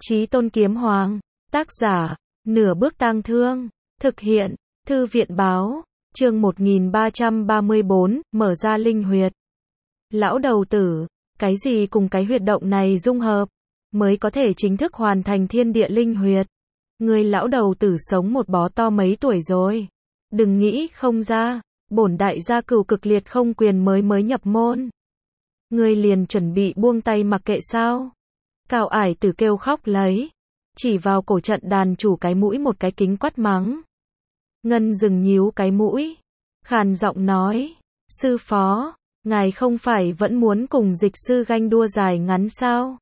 Chí Tôn Kiếm Hoàng, tác giả, Nửa Bước Tang Thương, thực hiện, Thư viện báo, chương 1334, mở ra linh huyệt. Lão đầu tử, cái gì cùng cái huyệt động này dung hợp, mới có thể chính thức hoàn thành thiên địa linh huyệt. Người lão đầu tử sống một bó to mấy tuổi rồi. Đừng nghĩ không ra, bổn đại gia cừu cực liệt không quyền mới nhập môn. Người liền chuẩn bị buông tay mặc kệ sao? Cao ải tử kêu khóc lấy, chỉ vào cổ trận đàn chủ cái mũi một cái kính quát mắng. Ngân dừng nhíu cái mũi, khàn giọng nói, sư phó, ngài không phải vẫn muốn cùng dịch sư ganh đua dài ngắn sao?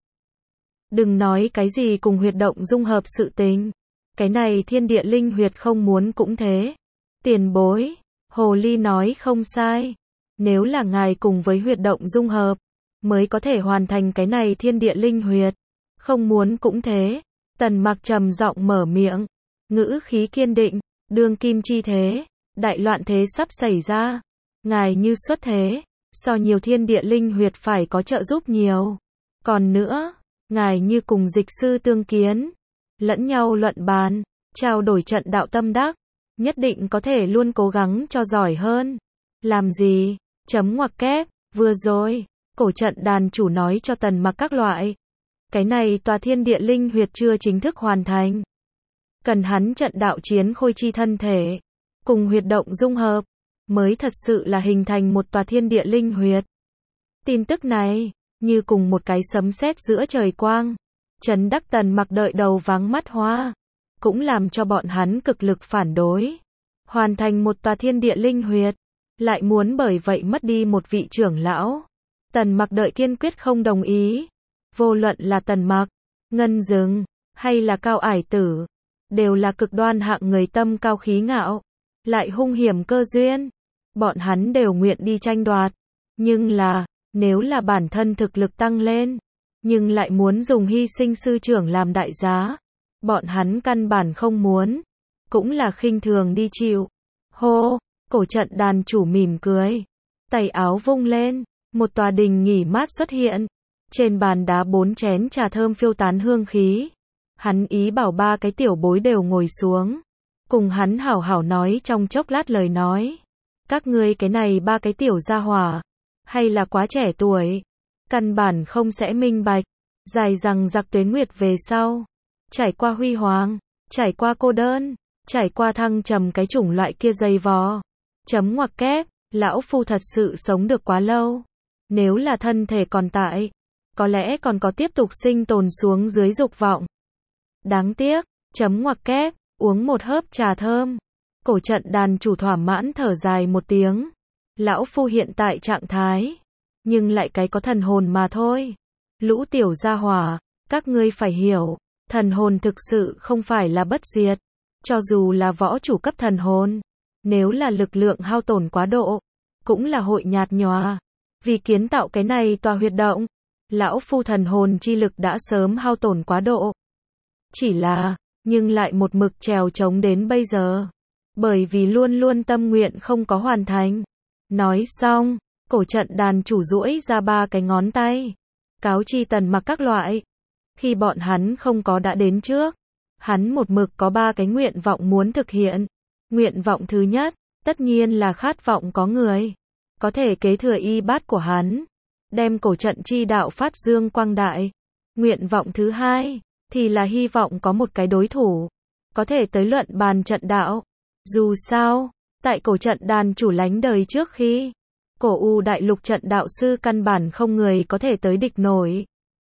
Đừng nói cái gì cùng huyệt động dung hợp sự tình, cái này thiên địa linh huyệt không muốn cũng thế. Tiền bối, hồ ly nói không sai, nếu là ngài cùng với huyệt động dung hợp, mới có thể hoàn thành cái này thiên địa linh huyệt, không muốn cũng thế. Tần Mặc trầm giọng mở miệng, ngữ khí kiên định, đương kim chi thế, đại loạn thế sắp xảy ra, ngài như xuất thế, so nhiều thiên địa linh huyệt phải có trợ giúp nhiều. Còn nữa, ngài như cùng dịch sư tương kiến, lẫn nhau luận bàn, trao đổi trận đạo tâm đắc, nhất định có thể luôn cố gắng cho giỏi hơn. Làm gì? Chấm ngoặc kép, vừa rồi, cổ trận đàn chủ nói cho Tần Mặc các loại. Cái này tòa thiên địa linh huyệt chưa chính thức hoàn thành. Cần hắn trận đạo chiến khôi chi thân thể, cùng huyệt động dung hợp, mới thật sự là hình thành một tòa thiên địa linh huyệt. Tin tức này, như cùng một cái sấm sét giữa trời quang, chấn đắc Tần Mặc đợi đầu váng mắt hoa, cũng làm cho bọn hắn cực lực phản đối. Hoàn thành một tòa thiên địa linh huyệt, lại muốn bởi vậy mất đi một vị trưởng lão. Tần Mặc đợi kiên quyết không đồng ý. Vô luận là Tần Mặc, Ngân Dừng, hay là Cao ải tử, đều là cực đoan hạng người tâm cao khí ngạo, lại hung hiểm cơ duyên. Bọn hắn đều nguyện đi tranh đoạt, nhưng là, nếu là bản thân thực lực tăng lên, nhưng lại muốn dùng hy sinh sư trưởng làm đại giá, bọn hắn căn bản không muốn, cũng là khinh thường đi chịu. Hô, cổ trận đàn chủ mỉm cười, tay áo vung lên, một tòa đình nghỉ mát xuất hiện. Trên bàn đá 4 chén trà thơm phiêu tán hương khí. Hắn ý bảo 3 cái tiểu bối đều ngồi xuống, cùng hắn hảo hảo nói trong chốc lát lời nói. Các ngươi cái này 3 cái tiểu gia hỏa, hay là quá trẻ tuổi, căn bản không sẽ minh bạch, dài rằng giặc tuế nguyệt về sau, trải qua huy hoàng, trải qua cô đơn, trải qua thăng trầm cái chủng loại kia dày vò. Chấm ngoặc kép, lão phu thật sự sống được quá lâu. Nếu là thân thể còn tại, có lẽ còn có tiếp tục sinh tồn xuống dưới dục vọng. Đáng tiếc, chấm ngoặc kép, uống một hớp trà thơm. Cổ trận đàn chủ thỏa mãn thở dài một tiếng. Lão phu hiện tại trạng thái, nhưng lại cái có thần hồn mà thôi. Lũ tiểu gia hỏa, các ngươi phải hiểu, thần hồn thực sự không phải là bất diệt. Cho dù là võ chủ cấp thần hồn, nếu là lực lượng hao tổn quá độ, cũng là hội nhạt nhòa. Vì kiến tạo cái này tòa huyệt động, lão phu thần hồn chi lực đã sớm hao tổn quá độ. Chỉ là, nhưng lại một mực trèo trống đến bây giờ. Bởi vì luôn luôn tâm nguyện không có hoàn thành. Nói xong, cổ trận đàn chủ duỗi ra 3 cái ngón tay. Cáo chi Tần Mặc các loại. Khi bọn hắn không có đã đến trước, hắn một mực có 3 cái nguyện vọng muốn thực hiện. Nguyện vọng thứ nhất, tất nhiên là khát vọng có người có thể kế thừa y bát của hắn, đem cổ trận chi đạo phát dương quang đại. Nguyện vọng thứ hai, thì là hy vọng có một cái đối thủ, có thể tới luận bàn trận đạo. Dù sao, tại cổ trận đàn chủ lánh đời trước khi, cổ U đại lục trận đạo sư căn bản không người có thể tới địch nổi.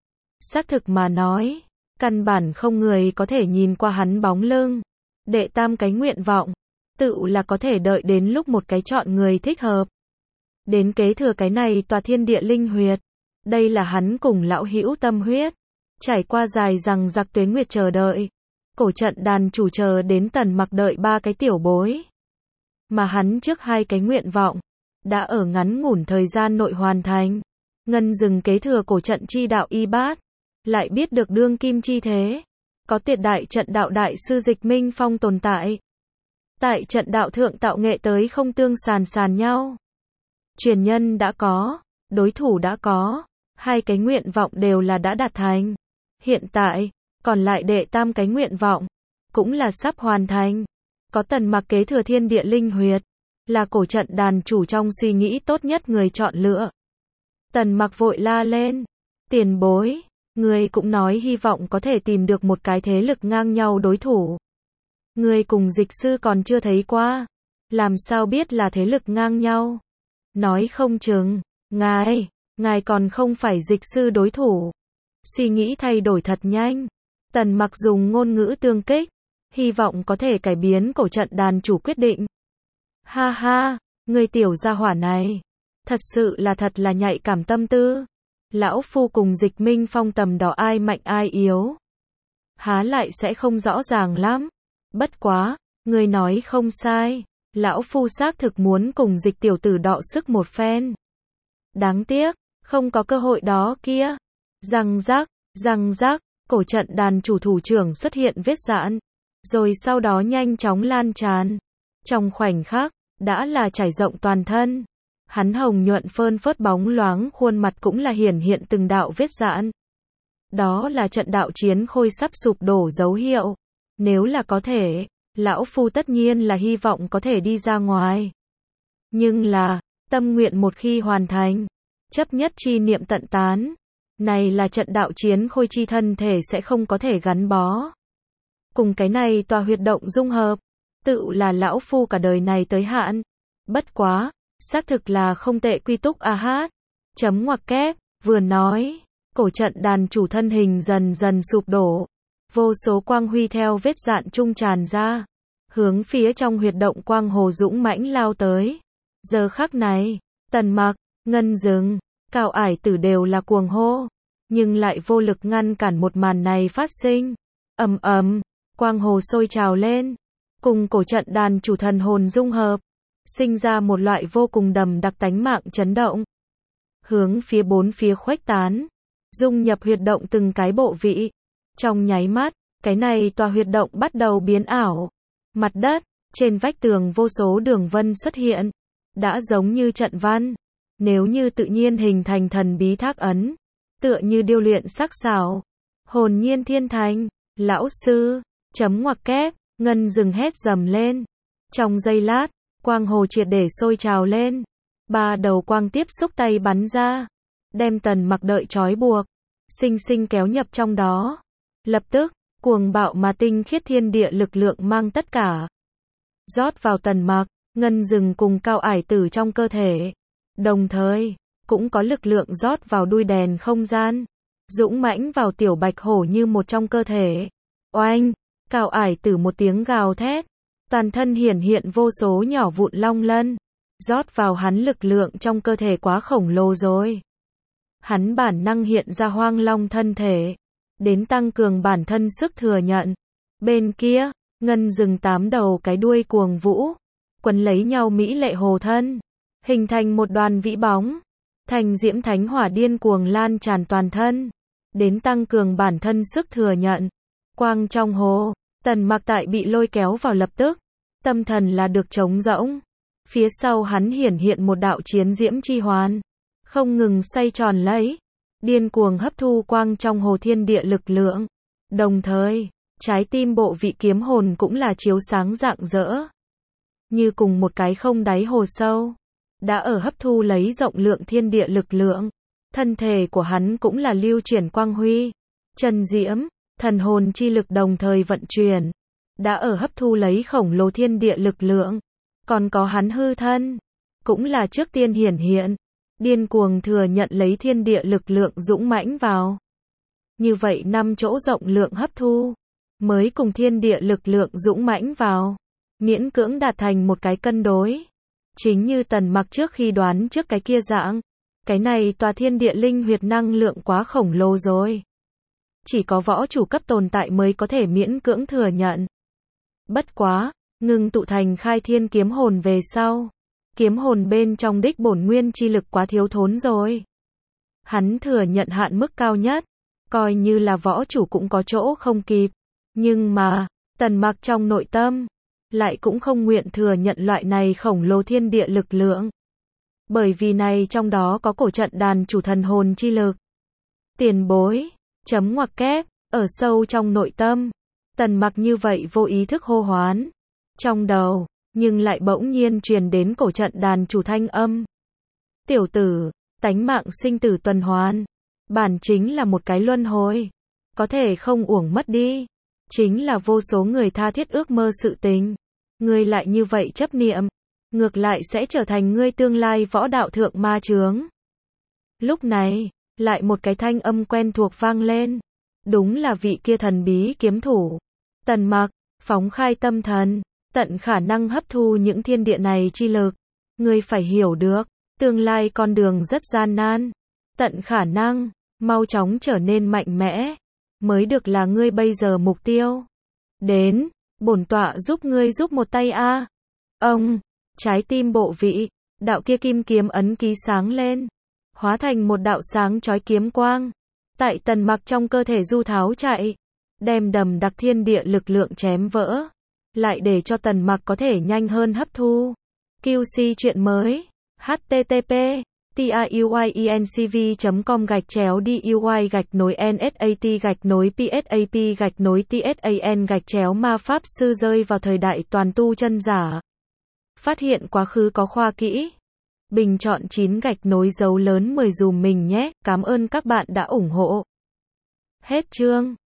Xác thực mà nói, căn bản không người có thể nhìn qua hắn bóng lưng. Đệ tam cái nguyện vọng, tự là có thể đợi đến lúc một cái chọn người thích hợp, đến kế thừa cái này tòa thiên địa linh huyệt. Đây là hắn cùng lão hữu tâm huyết, trải qua dài rằng giặc tuế nguyệt chờ đợi. Cổ trận đàn chủ chờ đến Tần Mặc đợi 3 cái tiểu bối, mà hắn trước 2 cái nguyện vọng, đã ở ngắn ngủn thời gian nội hoàn thành. Ngân Dừng kế thừa cổ trận chi đạo y bát, lại biết được đương kim chi thế, có tuyệt đại trận đạo đại sư Dịch Minh Phong tồn tại. Tại trận đạo thượng tạo nghệ tới không tương sàn nhau. Truyền nhân đã có, đối thủ đã có, 2 cái nguyện vọng đều là đã đạt thành. Hiện tại, Còn lại đệ tam cái nguyện vọng, cũng là sắp hoàn thành. Có Tần Mặc kế thừa thiên địa linh huyệt, là cổ trận đàn chủ trong suy nghĩ tốt nhất người chọn lựa. Tần Mặc vội la lên, tiền bối, người cũng nói hy vọng có thể tìm được một cái thế lực ngang nhau đối thủ. Người cùng dịch sư còn chưa thấy qua, làm sao biết là thế lực ngang nhau? Nói không chừng, ngài còn không phải dịch sư đối thủ. Suy nghĩ thay đổi thật nhanh. Tần Mặc dùng ngôn ngữ tương kích, hy vọng có thể cải biến cổ trận đàn chủ quyết định. Ha ha, người tiểu gia hỏa này, thật là nhạy cảm tâm tư. Lão phu cùng Dịch Minh Phong tầm đó ai mạnh ai yếu, há lại sẽ không rõ ràng lắm. Bất quá, người nói không sai, lão phu xác thực muốn cùng Dịch tiểu tử đọ sức một phen. Đáng tiếc, không có cơ hội đó kia. Răng rắc, cổ trận đàn chủ thủ trưởng xuất hiện vết rạn, rồi sau đó nhanh chóng lan tràn. Trong khoảnh khắc, đã là trải rộng toàn thân. Hắn hồng nhuận phơn phớt bóng loáng khuôn mặt cũng là hiển hiện từng đạo vết rạn. Đó là trận đạo chiến khôi sắp sụp đổ dấu hiệu. Nếu là có thể, lão phu tất nhiên là hy vọng có thể đi ra ngoài. Nhưng là, tâm nguyện một khi hoàn thành, chấp nhất chi niệm tận tán. Này là trận đạo chiến khôi chi thân thể sẽ không có thể gắn bó. Cùng cái này tòa huyệt động dung hợp, tự là lão phu cả đời này tới hạn. Bất quá, xác thực là không tệ quy túc a hát. Chấm ngoặc kép, vừa nói, cổ trận đàn chủ thân hình dần dần sụp đổ. Vô số quang huy theo vết rạn trung tràn ra, hướng phía trong huyệt động quang hồ dũng mãnh lao tới. Giờ khắc này, Tần Mặc, Ngân Dừng, Cao Ải Tử đều là cuồng hô, nhưng lại vô lực ngăn cản một màn này phát sinh. Ầm ầm, quang hồ sôi trào lên, cùng cổ trận đàn chủ thần hồn dung hợp, sinh ra một loại vô cùng đầm đặc tánh mạng chấn động. Hướng phía bốn phía khuếch tán, dung nhập huyệt động từng cái bộ vị. Trong nháy mắt, cái này tòa huyệt động bắt đầu biến ảo. Mặt đất, trên vách tường vô số đường vân xuất hiện, đã giống như trận văn. Nếu như tự nhiên hình thành thần bí thác ấn, tựa như điêu luyện sắc sảo, hồn nhiên thiên thành. Lão sư, chấm ngoặc kép, Ngân Dừng hét dầm lên. Trong giây lát, quang hồ triệt để sôi trào lên. 3 đầu quang tiếp xúc tay bắn ra, đem Tần Mặc đợi trói buộc, sinh sinh kéo nhập trong đó. Lập tức, cuồng bạo mà tinh khiết thiên địa lực lượng mang tất cả rót vào Tần Mặc, Ngân Dừng cùng Cao Ải Tử trong cơ thể. Đồng thời, cũng có lực lượng rót vào đuôi đèn không gian, dũng mãnh vào Tiểu Bạch Hổ như một trong cơ thể. Oanh, Cao Ải Tử một tiếng gào thét, toàn thân hiển hiện vô số nhỏ vụn long lân, rót vào hắn lực lượng trong cơ thể quá khổng lồ rồi. Hắn bản năng hiện ra hoang long thân thể, đến tăng cường bản thân sức thừa nhận. Bên kia, Ngân Dừng 8 đầu cái đuôi cuồng vũ, quấn lấy nhau mỹ lệ hồ thân, hình thành một đoàn vĩ bóng. Thành diễm thánh hỏa điên cuồng lan tràn toàn thân, đến tăng cường bản thân sức thừa nhận. Quang trong hồ, Tần Mặc tại bị lôi kéo vào lập tức, tâm thần là được trống rỗng. Phía sau hắn hiển hiện một đạo chiến diễm chi hoàn, không ngừng xoay tròn lấy, điên cuồng hấp thu quang trong hồ thiên địa lực lượng. Đồng thời, trái tim bộ vị kiếm hồn cũng là chiếu sáng rạng rỡ, như cùng một cái không đáy hồ sâu, đã ở hấp thu lấy rộng lượng thiên địa lực lượng. Thân thể của hắn cũng là lưu chuyển quang huy, chân diễm, thần hồn chi lực đồng thời vận chuyển, đã ở hấp thu lấy khổng lồ thiên địa lực lượng. Còn có hắn hư thân, cũng là trước tiên hiển hiện, điên cuồng thừa nhận lấy thiên địa lực lượng dũng mãnh vào. Như vậy 5 chỗ rộng lượng hấp thu, mới cùng thiên địa lực lượng dũng mãnh vào, miễn cưỡng đạt thành một cái cân đối. Chính như Tần Mặc trước khi đoán trước cái kia dạng, cái này tòa thiên địa linh huyệt năng lượng quá khổng lồ rồi. Chỉ có võ chủ cấp tồn tại mới có thể miễn cưỡng thừa nhận. Bất quá, ngừng tụ thành khai thiên kiếm hồn về sau, kiếm hồn bên trong đích bổn nguyên chi lực quá thiếu thốn rồi. Hắn thừa nhận hạn mức cao nhất, coi như là võ chủ cũng có chỗ không kịp. Nhưng mà, Tần Mặc trong nội tâm, lại cũng không nguyện thừa nhận loại này khổng lồ thiên địa lực lượng. Bởi vì này trong đó có cổ trận đàn chủ thần hồn chi lực. Tiền bối, chấm ngoặc kép, Ở sâu trong nội tâm, Tần Mặc như vậy vô ý thức hô hoán. Trong đầu, nhưng lại bỗng nhiên truyền đến cổ trận đàn chủ thanh âm. Tiểu tử, tánh mạng sinh tử tuần hoàn. Bản chính là một cái luân hồi. Có thể không uổng mất đi. Chính là vô số người tha thiết ước mơ sự tình. Ngươi lại như vậy chấp niệm. Ngược lại sẽ trở thành ngươi tương lai võ đạo thượng ma chướng. Lúc này, lại một cái thanh âm quen thuộc vang lên. Đúng là vị kia thần bí kiếm thủ. Tần Mặc, phóng khai tâm thần, tận khả năng hấp thu những thiên địa này chi lực. Ngươi phải hiểu được, tương lai con đường rất gian nan. Tận khả năng, mau chóng trở nên mạnh mẽ, mới được là ngươi bây giờ mục tiêu. Đến, bổn tọa giúp ngươi giúp một tay a. Ông, trái tim bộ vị, đạo kia kim kiếm ấn ký sáng lên, hóa thành một đạo sáng chói kiếm quang. Tại Tần Mặc trong cơ thể du tháo chạy, đem đầm đặc thiên địa lực lượng chém vỡ, lại để cho Tần Mặc có thể nhanh hơn hấp thu. QC chuyện mới, http tayuy.com/duy-nsat-psap-tsan-ma pháp sư rơi vào thời đại toàn tu chân giả. Phát hiện quá khứ có khoa kỹ. Bình chọn 9 gạch nối dấu lớn 10 dùm mình nhé. Cảm ơn các bạn đã ủng hộ. Hết chương.